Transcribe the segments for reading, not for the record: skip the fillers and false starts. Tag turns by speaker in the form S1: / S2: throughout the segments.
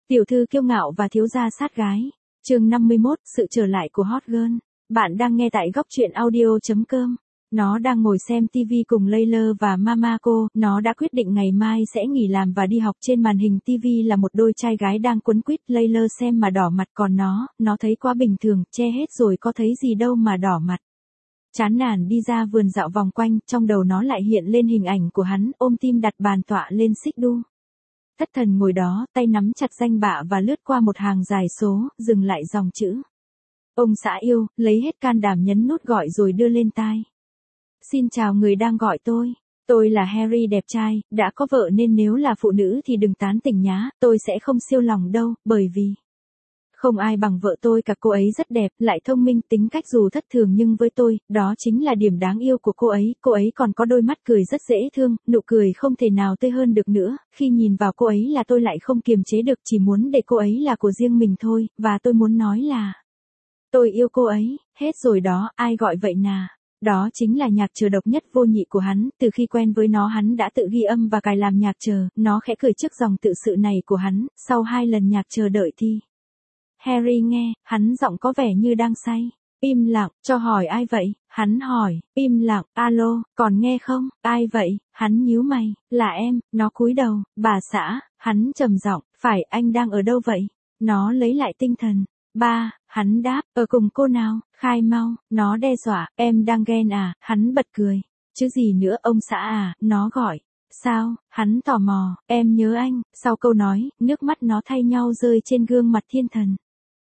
S1: Tiểu thư kiêu ngạo và thiếu gia sát gái. Chương 51, sự trở lại của Hot Girl. Bạn đang nghe tại góc truyện audio.com. Nó đang ngồi xem TV cùng Layla và Mama cô, nó đã quyết định ngày mai sẽ nghỉ làm và đi học. Trên màn hình TV là một đôi trai gái đang quấn quýt, Layla xem mà đỏ mặt, còn nó thấy quá bình thường, che hết rồi có thấy gì đâu mà đỏ mặt. Chán nản đi ra vườn dạo vòng quanh, trong đầu nó lại hiện lên hình ảnh của hắn, ôm tim đặt bàn tọa lên xích đu. Thất thần ngồi đó, tay nắm chặt danh bạ và lướt qua một hàng dài số, dừng lại dòng chữ. Ông xã yêu, lấy hết can đảm nhấn nút gọi rồi đưa lên tai. Xin chào người đang gọi tôi. Tôi là Harry đẹp trai, đã có vợ nên nếu là phụ nữ thì đừng tán tỉnh nhá, tôi sẽ không siêu lòng đâu, bởi vì không ai bằng vợ tôi cả, cô ấy rất đẹp, lại thông minh, tính cách dù thất thường nhưng với tôi, đó chính là điểm đáng yêu của cô ấy còn có đôi mắt cười rất dễ thương, nụ cười không thể nào tươi hơn được nữa, khi nhìn vào cô ấy là tôi lại không kiềm chế được, chỉ muốn để cô ấy là của riêng mình thôi, và tôi muốn nói là tôi yêu cô ấy, hết rồi đó, ai gọi vậy nà. Đó chính là nhạc chờ độc nhất vô nhị của hắn, từ khi quen với nó hắn đã tự ghi âm và cài làm nhạc chờ, nó khẽ cười trước dòng tự sự này của hắn, sau 2 lần nhạc chờ đợi thì Harry nghe, hắn giọng có vẻ như đang say. Im lặng, cho hỏi ai vậy? Hắn hỏi, im lặng, alo, còn nghe không? Ai vậy? Hắn nhíu mày, là em, nó cúi đầu, bà xã, hắn trầm giọng, phải, anh đang ở đâu vậy? Nó lấy lại tinh thần. Ba, hắn đáp, ở cùng cô nào, khai mau, nó đe dọa, em đang ghen à, hắn bật cười. Chứ gì nữa ông xã à, nó gọi. Sao, hắn tò mò, em nhớ anh, sau câu nói, nước mắt nó thay nhau rơi trên gương mặt thiên thần.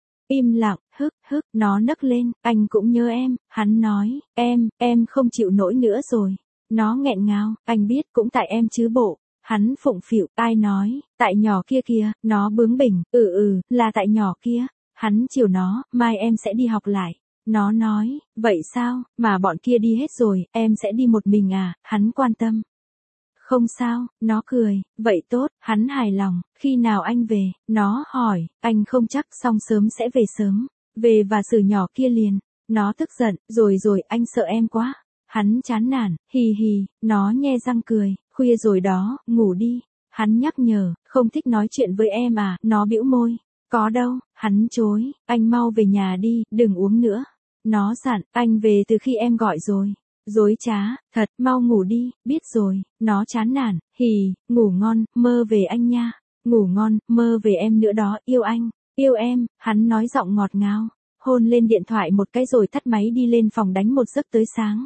S1: Im lặng, hức, nó nấc lên, anh cũng nhớ em, hắn nói, em không chịu nổi nữa rồi. Nó nghẹn ngào, anh biết cũng tại em chứ bộ. Hắn phụng phịu, ai nói, tại nhỏ kia kìa, nó bướng bỉnh, là tại nhỏ kia. Hắn chiều nó, mai em sẽ đi học lại. Nó nói, vậy sao, mà bọn kia đi hết rồi, em sẽ đi một mình à, hắn quan tâm. Không sao, nó cười, vậy tốt, hắn hài lòng, khi nào anh về, nó hỏi, anh không chắc, xong sớm sẽ về sớm, về và xử nhỏ kia liền, nó tức giận, rồi, anh sợ em quá, hắn chán nản, hì, nó nhe răng cười, khuya rồi đó, ngủ đi, hắn nhắc nhở, không thích nói chuyện với em à, nó bĩu môi, có đâu, hắn chối, anh mau về nhà đi, đừng uống nữa, nó dặn, anh về từ khi em gọi rồi. Dối trá, thật, mau ngủ đi, biết rồi, nó chán nản, hì, ngủ ngon, mơ về anh nha, ngủ ngon, mơ về em nữa đó, yêu anh, yêu em, hắn nói giọng ngọt ngào, hôn lên điện thoại một cái rồi tắt máy đi lên phòng đánh một giấc tới sáng.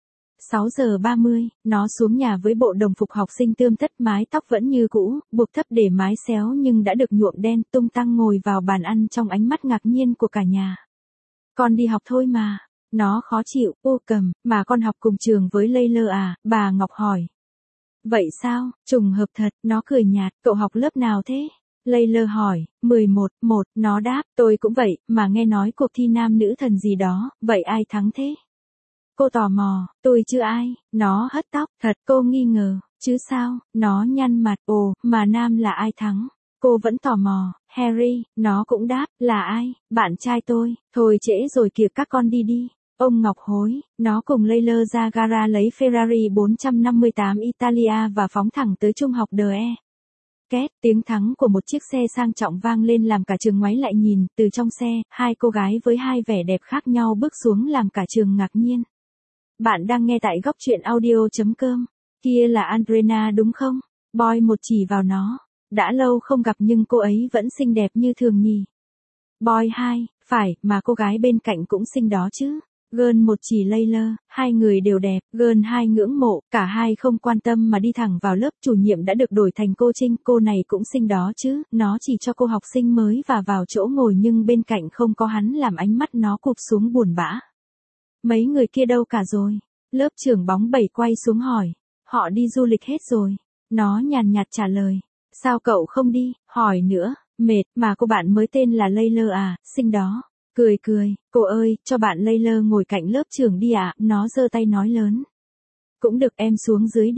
S1: 6:30, nó xuống nhà với bộ đồng phục học sinh tươm tất, mái tóc vẫn như cũ, buộc thấp để mái xéo nhưng đã được nhuộm đen, tung tăng ngồi vào bàn ăn trong ánh mắt ngạc nhiên của cả nhà. Con đi học thôi mà. Nó khó chịu, ô cầm, mà con học cùng trường với Layla à, bà Ngọc hỏi. Vậy sao, trùng hợp thật, nó cười nhạt, cậu học lớp nào thế? Layla hỏi, 11, nó đáp, tôi cũng vậy, mà nghe nói cuộc thi nam nữ thần gì đó, vậy ai thắng thế? Cô tò mò, tôi chứ ai, nó hất tóc, thật, cô nghi ngờ, chứ sao, nó nhăn mặt, ồ, mà nam là ai thắng? Cô vẫn tò mò, Harry, nó cũng đáp, là ai, bạn trai tôi, thôi trễ rồi kìa các con đi. Ông Ngọc hối, nó cùng Layla ra gara lấy Ferrari 458 Italia và phóng thẳng tới trung học DE. Két, tiếng thắng của một chiếc xe sang trọng vang lên làm cả trường ngoáy lại nhìn, từ trong xe, 2 cô gái với 2 vẻ đẹp khác nhau bước xuống làm cả trường ngạc nhiên. Bạn đang nghe tại góc truyện audio.com, kia là Andrena đúng không? Boy một chỉ vào nó, đã lâu không gặp nhưng cô ấy vẫn xinh đẹp như thường nhỉ. Boy 2, phải, mà cô gái bên cạnh cũng xinh đó chứ. Girl 1 chỉ Layla, 2 người đều đẹp, Girl 2 ngưỡng mộ, cả hai không quan tâm mà đi thẳng vào lớp, chủ nhiệm đã được đổi thành cô Trinh, cô này cũng xinh đó chứ, nó chỉ cho cô học sinh mới và vào chỗ ngồi nhưng bên cạnh không có hắn làm ánh mắt nó cụp xuống buồn bã. Mấy người kia đâu cả rồi? Lớp trưởng bóng bẩy quay xuống hỏi, họ đi du lịch hết rồi. Nó nhàn nhạt trả lời, sao cậu không đi, hỏi nữa, mệt, mà cô bạn mới tên là Layla à, xinh đó. Cười, cô ơi, cho bạn Layla ngồi cạnh lớp trưởng đi ạ, nó giơ tay nói lớn. Cũng được em xuống dưới đi,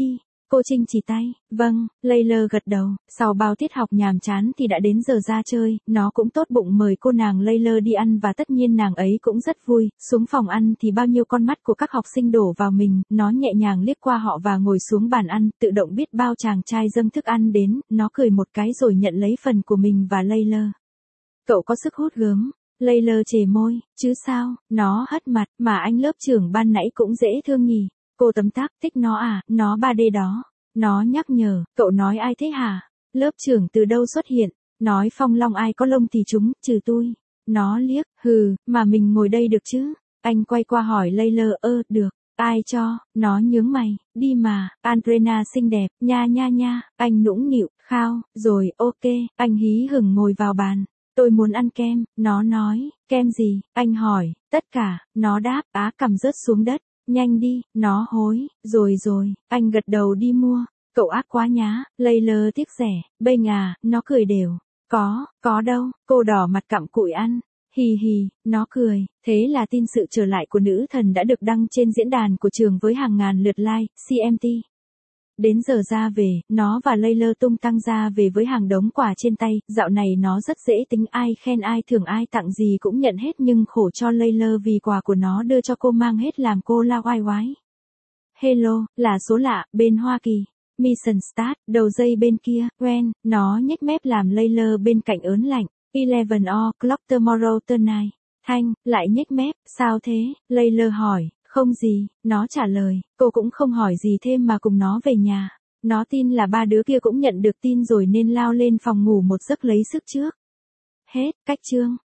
S1: Cô Trinh chỉ tay, vâng, Layla gật đầu, sau bao tiết học nhàm chán thì đã đến giờ ra chơi, nó cũng tốt bụng mời cô nàng Layla đi ăn và tất nhiên nàng ấy cũng rất vui, xuống phòng ăn thì bao nhiêu con mắt của các học sinh đổ vào mình, nó nhẹ nhàng liếc qua họ và ngồi xuống bàn ăn, tự động biết bao chàng trai dâng thức ăn đến, nó cười một cái rồi nhận lấy phần của mình và Layla. Cậu có sức hút gớm. Layla chề môi, chứ sao, nó hất mặt, mà anh lớp trưởng ban nãy cũng dễ thương nhỉ. Cô tấm tắc, thích nó à, nó 3D đó. Nó nhắc nhở, cậu nói ai thế hả? Lớp trưởng từ đâu xuất hiện? Nói Phong Long ai có lông thì chúng, trừ tôi. Nó liếc, hừ, mà mình ngồi đây được chứ? Anh quay qua hỏi Layla, được. Ai cho? Nó nhướng mày, đi mà, Andrena xinh đẹp, nha nha nha, anh nũng nịu, khao, rồi, ok, anh hí hửng ngồi vào bàn. Tôi muốn ăn kem, nó nói, kem gì, anh hỏi, tất cả, nó đáp, cầm rớt xuống đất, nhanh đi, nó hối, rồi, anh gật đầu đi mua, cậu ác quá nhá, Layla tiếc rẻ, bênh à, nó cười đều, có đâu, cô đỏ mặt cặm cụi ăn, hì hì, nó cười, thế là tin sự trở lại của nữ thần đã được đăng trên diễn đàn của trường với hàng ngàn lượt like, CMT. Đến giờ ra về, nó và Layla tung tăng ra về với hàng đống quà trên tay, dạo này nó rất dễ tính ai khen ai thưởng ai tặng gì cũng nhận hết nhưng khổ cho Layla vì quà của nó đưa cho cô mang hết làm cô la oai oái. Hello, là số lạ, bên Hoa Kỳ. Mission start, đầu dây bên kia, quen, nó nhếch mép làm Layla bên cạnh ớn lạnh. 11 o'clock tomorrow tonight. Thanh, lại nhếch mép, sao thế? Layla hỏi. Không gì, nó trả lời, cô cũng không hỏi gì thêm mà cùng nó về nhà. Nó tin là ba đứa kia cũng nhận được tin rồi nên lao lên phòng ngủ một giấc lấy sức trước. Hết, cách chương.